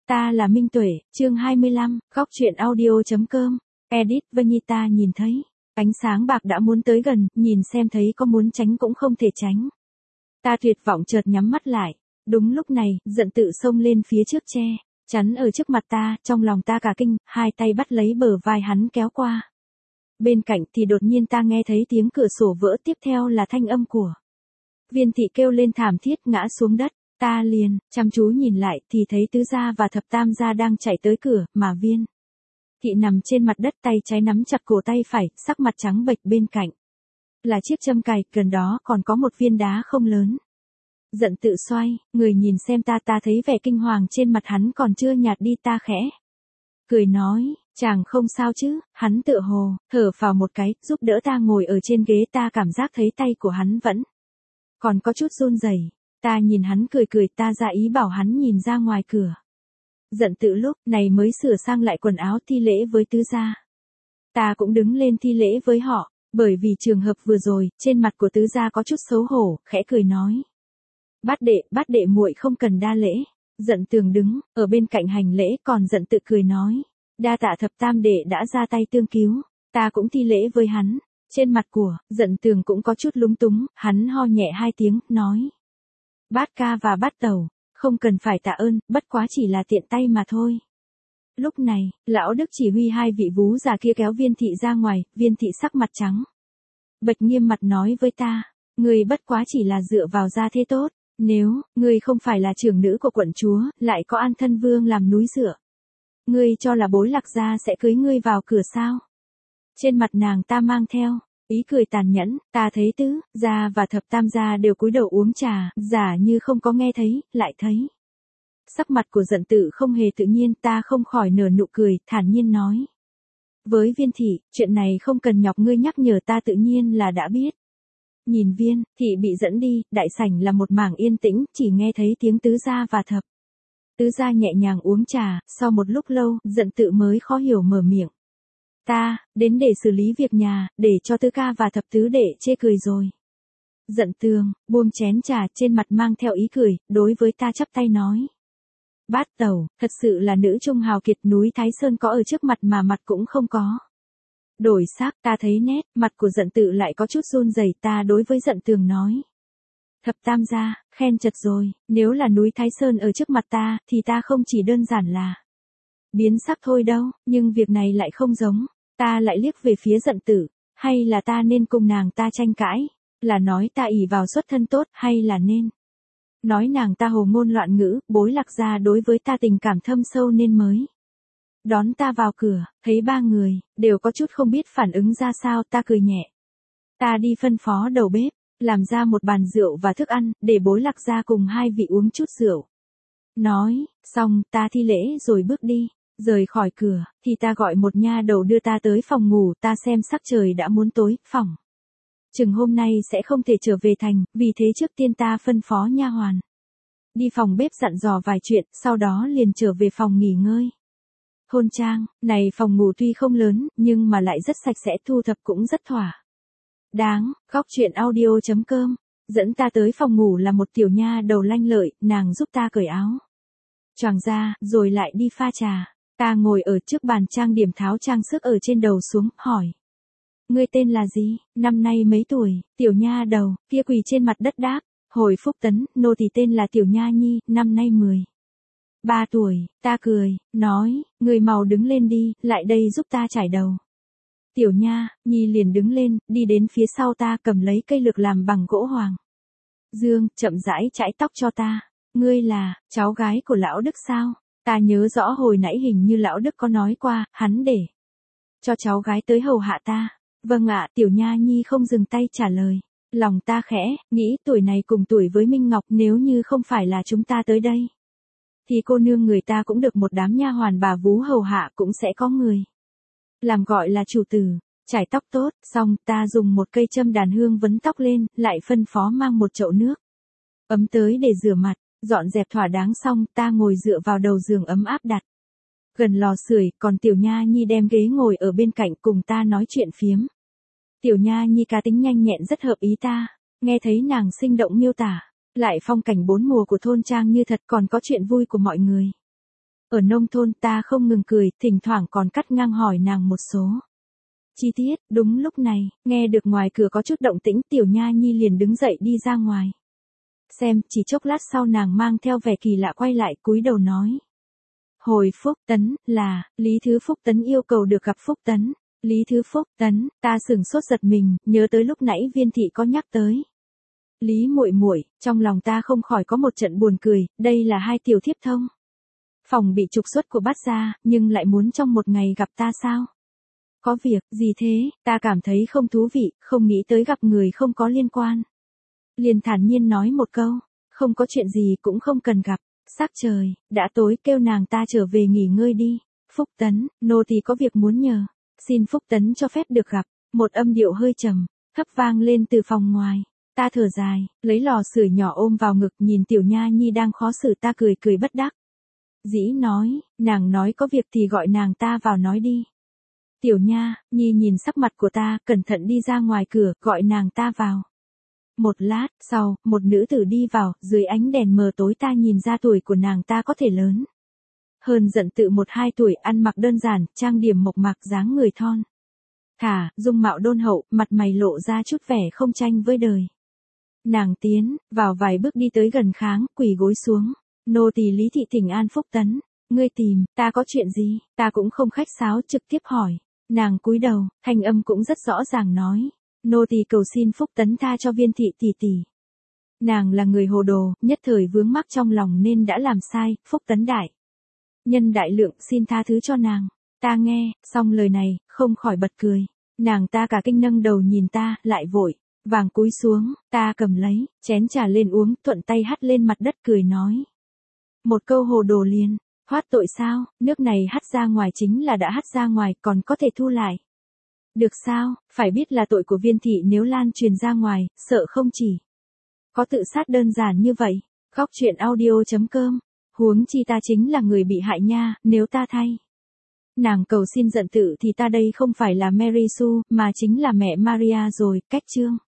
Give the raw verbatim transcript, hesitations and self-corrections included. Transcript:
Ta là Minh Tuệ, chương hai mươi lăm, góc truyện audio.com, edit Vanita nhìn thấy. Ánh sáng bạc đã muốn tới gần, nhìn xem thấy có muốn tránh cũng không thể tránh. Ta tuyệt vọng chợt nhắm mắt lại. Đúng lúc này, giận tự xông lên phía trước che, chắn ở trước mặt ta, trong lòng ta cả kinh, hai tay bắt lấy bờ vai hắn kéo qua. Bên cạnh thì đột nhiên ta nghe thấy tiếng cửa sổ vỡ, tiếp theo là thanh âm của Viên Thị kêu lên thảm thiết ngã xuống đất. Ta liền, chăm chú nhìn lại thì thấy Tứ Gia và Thập Tam Gia đang chạy tới cửa, mà Viên Thị nằm trên mặt đất, tay trái nắm chặt cổ tay phải, sắc mặt trắng bệch, bên cạnh là chiếc châm cài, gần đó còn có một viên đá không lớn. Giận tự xoay, người nhìn xem ta, ta thấy vẻ kinh hoàng trên mặt hắn còn chưa nhạt đi, ta khẽ cười nói, chàng không sao chứ, hắn tựa hồ, thở phào một cái, giúp đỡ ta ngồi ở trên ghế, ta cảm giác thấy tay của hắn vẫn còn có chút run rẩy. Ta nhìn hắn cười cười, ta ra ý bảo hắn nhìn ra ngoài cửa. Giận tự lúc này mới sửa sang lại quần áo thi lễ với Tứ Gia. Ta cũng đứng lên thi lễ với họ, bởi vì trường hợp vừa rồi, trên mặt của Tứ Gia có chút xấu hổ, khẽ cười nói. Bát đệ, bát đệ muội không cần đa lễ. Giận Tường đứng ở bên cạnh hành lễ, còn Giận tự cười nói. Đa tạ Thập Tam đệ đã ra tay tương cứu. Ta cũng thi lễ với hắn. Trên mặt của Giận Tường cũng có chút lúng túng, hắn ho nhẹ hai tiếng, nói. Bát ca và bát tẩu, không cần phải tạ ơn, bất quá chỉ là tiện tay mà thôi. Lúc này, lão Đức chỉ huy hai vị vú già kia kéo Viên Thị ra ngoài, Viên Thị sắc mặt trắng bệch nghiêm mặt nói với ta, ngươi bất quá chỉ là dựa vào gia thế tốt, nếu ngươi không phải là trưởng nữ của quận chúa, lại có An Thân Vương làm núi dựa, ngươi cho là Bối Lạc gia sẽ cưới ngươi vào cửa sao? Trên mặt nàng ta mang theo ý cười tàn nhẫn, ta thấy Tứ Gia và Thập Tam Gia đều cúi đầu uống trà, giả như không có nghe thấy, lại thấy. Sắc mặt của Giận tự không hề tự nhiên, ta không khỏi nở nụ cười, thản nhiên nói. Với Viên Thị, chuyện này không cần nhọc ngươi nhắc nhở, ta tự nhiên là đã biết. Nhìn Viên Thị bị dẫn đi, đại sảnh là một mảng yên tĩnh, chỉ nghe thấy tiếng Tứ Gia và Thập Tứ Gia nhẹ nhàng uống trà, sau một lúc lâu, Giận tự mới khó hiểu mở miệng. Ta, đến để xử lý việc nhà, để cho Tứ ca và Thập tứ đệ chê cười rồi. Giận Tường, buông chén trà, trên mặt mang theo ý cười, đối với ta chắp tay nói. Bát tẩu, thật sự là nữ trung hào kiệt, núi Thái Sơn có ở trước mặt mà mặt cũng không có. Đổi sắc, ta thấy nét, mặt của Giận tự lại có chút run rẩy, ta đối với Giận Tường nói. Thập Tam gia, khen chật rồi, nếu là núi Thái Sơn ở trước mặt ta, thì ta không chỉ đơn giản là biến sắc thôi đâu, nhưng việc này lại không giống. Ta lại liếc về phía Giận tử, hay là ta nên cùng nàng ta tranh cãi, là nói ta ỷ vào xuất thân tốt, hay là nên nói nàng ta hồ ngôn loạn ngữ, Bối Lạc gia đối với ta tình cảm thâm sâu nên mới đón ta vào cửa, thấy ba người đều có chút không biết phản ứng ra sao, ta cười nhẹ. Ta đi phân phó đầu bếp, làm ra một bàn rượu và thức ăn, để Bối Lạc gia cùng hai vị uống chút rượu. Nói, xong, ta thi lễ rồi bước đi. Rời khỏi cửa, thì ta gọi một nha đầu đưa ta tới phòng ngủ, ta xem sắc trời đã muốn tối, phòng chừng hôm nay sẽ không thể trở về thành, vì thế trước tiên ta phân phó nha hoàn đi phòng bếp dặn dò vài chuyện, sau đó liền trở về phòng nghỉ ngơi. Hôn trang, này phòng ngủ tuy không lớn, nhưng mà lại rất sạch sẽ, thu thập cũng rất thỏa đáng. Góc truyện audio.com, dẫn ta tới phòng ngủ là một tiểu nha đầu lanh lợi, nàng giúp ta cởi áo choàng ra, rồi lại đi pha trà. Ta ngồi ở trước bàn trang điểm, tháo trang sức ở trên đầu xuống, hỏi. Ngươi tên là gì, năm nay mấy tuổi? Tiểu nha đầu kia quỳ trên mặt đất đáp. Hồi Phúc Tấn, nô tỳ tên là Tiểu Nha Nhi, năm nay mười ba tuổi. Ta cười, nói, người mau đứng lên đi, lại đây giúp ta chải đầu. Tiểu Nha Nhi liền đứng lên, đi đến phía sau ta, cầm lấy cây lược làm bằng gỗ hoàng dương, chậm rãi chải tóc cho ta. Ngươi là cháu gái của lão Đức sao? Ta nhớ rõ hồi nãy hình như lão Đức có nói qua, hắn để cho cháu gái tới hầu hạ ta. Vâng ạ, Tiểu Nha Nhi không dừng tay trả lời. Lòng ta khẽ nghĩ, tuổi này cùng tuổi với Minh Ngọc, nếu như không phải là chúng ta tới đây, thì cô nương người ta cũng được một đám nha hoàn bà vú hầu hạ, cũng sẽ có người làm gọi là chủ tử. Chải tóc tốt, xong, ta dùng một cây châm đàn hương vấn tóc lên, lại phân phó mang một chậu nước ấm tới để rửa mặt. Dọn dẹp thỏa đáng xong, ta ngồi dựa vào đầu giường ấm áp đặt gần lò sưởi, còn Tiểu Nha Nhi đem ghế ngồi ở bên cạnh cùng ta nói chuyện phiếm. Tiểu Nha Nhi cá tính nhanh nhẹn rất hợp ý ta, nghe thấy nàng sinh động miêu tả lại phong cảnh bốn mùa của thôn trang như thật, còn có chuyện vui của mọi người. Ở nông thôn ta không ngừng cười, thỉnh thoảng còn cắt ngang hỏi nàng một số chi tiết. Đúng lúc này, nghe được ngoài cửa có chút động tĩnh, Tiểu Nha Nhi liền đứng dậy đi ra ngoài. Xem, chỉ chốc lát sau nàng mang theo vẻ kỳ lạ quay lại, cúi đầu nói. Hồi Phúc Tấn, là, Lý Thứ Phúc Tấn yêu cầu được gặp Phúc Tấn. Lý Thứ Phúc Tấn, ta sửng sốt giật mình, nhớ tới lúc nãy Viên thị có nhắc tới. Lý muội muội, trong lòng ta không khỏi có một trận buồn cười, đây là hai tiểu thiếp thông phòng bị trục xuất của Bát gia, nhưng lại muốn trong một ngày gặp ta sao? Có việc gì thế? Ta cảm thấy không thú vị, không nghĩ tới gặp người không có liên quan. Liền thản nhiên nói một câu, không có chuyện gì cũng không cần gặp. Sắc trời đã tối, kêu nàng ta trở về nghỉ ngơi đi. Phúc Tấn, nô tỳ có việc muốn nhờ, xin Phúc Tấn cho phép được gặp. Một âm điệu hơi trầm thấp vang lên từ phòng ngoài. Ta thở dài, lấy lò sưởi nhỏ ôm vào ngực, nhìn Tiểu Nha Nhi đang khó xử, ta cười cười bất đắc dĩ nói, nàng nói có việc thì gọi nàng ta vào nói đi. Tiểu Nha Nhi nhìn sắc mặt của ta, cẩn thận đi ra ngoài cửa, gọi nàng ta vào. Một lát sau, một nữ tử đi vào, dưới ánh đèn mờ tối ta nhìn ra tuổi của nàng ta có thể lớn hơn giận tự một hai tuổi, ăn mặc đơn giản, trang điểm mộc mạc, dáng người thon thả, dung mạo đôn hậu, mặt mày lộ ra chút vẻ không tranh với đời. Nàng tiến vào vài bước đi tới gần kháng, quỳ gối xuống. Nô tỳ Lý thị thỉnh an Phúc Tấn. Ngươi tìm ta có chuyện gì? Ta cũng không khách sáo, trực tiếp hỏi. Nàng cúi đầu, thanh âm cũng rất rõ ràng nói. Nô tỳ cầu xin Phúc Tấn tha cho Viên thị tỷ tỷ. Nàng là người hồ đồ, nhất thời vướng mắc trong lòng nên đã làm sai. Phúc Tấn đại nhân đại lượng, xin tha thứ cho nàng. Ta nghe xong lời này, không khỏi bật cười. Nàng ta cả kinh nâng đầu nhìn ta, lại vội vàng cúi xuống. Ta cầm lấy chén trà lên uống, thuận tay hắt lên mặt đất cười nói. Một câu hồ đồ liền thoát tội sao? Nước này hắt ra ngoài chính là đã hắt ra ngoài, còn có thể thu lại được sao? Phải biết là tội của Viên thị nếu lan truyền ra ngoài, sợ không chỉ có tự sát đơn giản như vậy. Góc truyện audio chấm com. Huống chi ta chính là người bị hại nha, nếu ta thay nàng cầu xin giận tự thì ta đây không phải là Mary Sue, mà chính là mẹ Maria rồi. Cách chương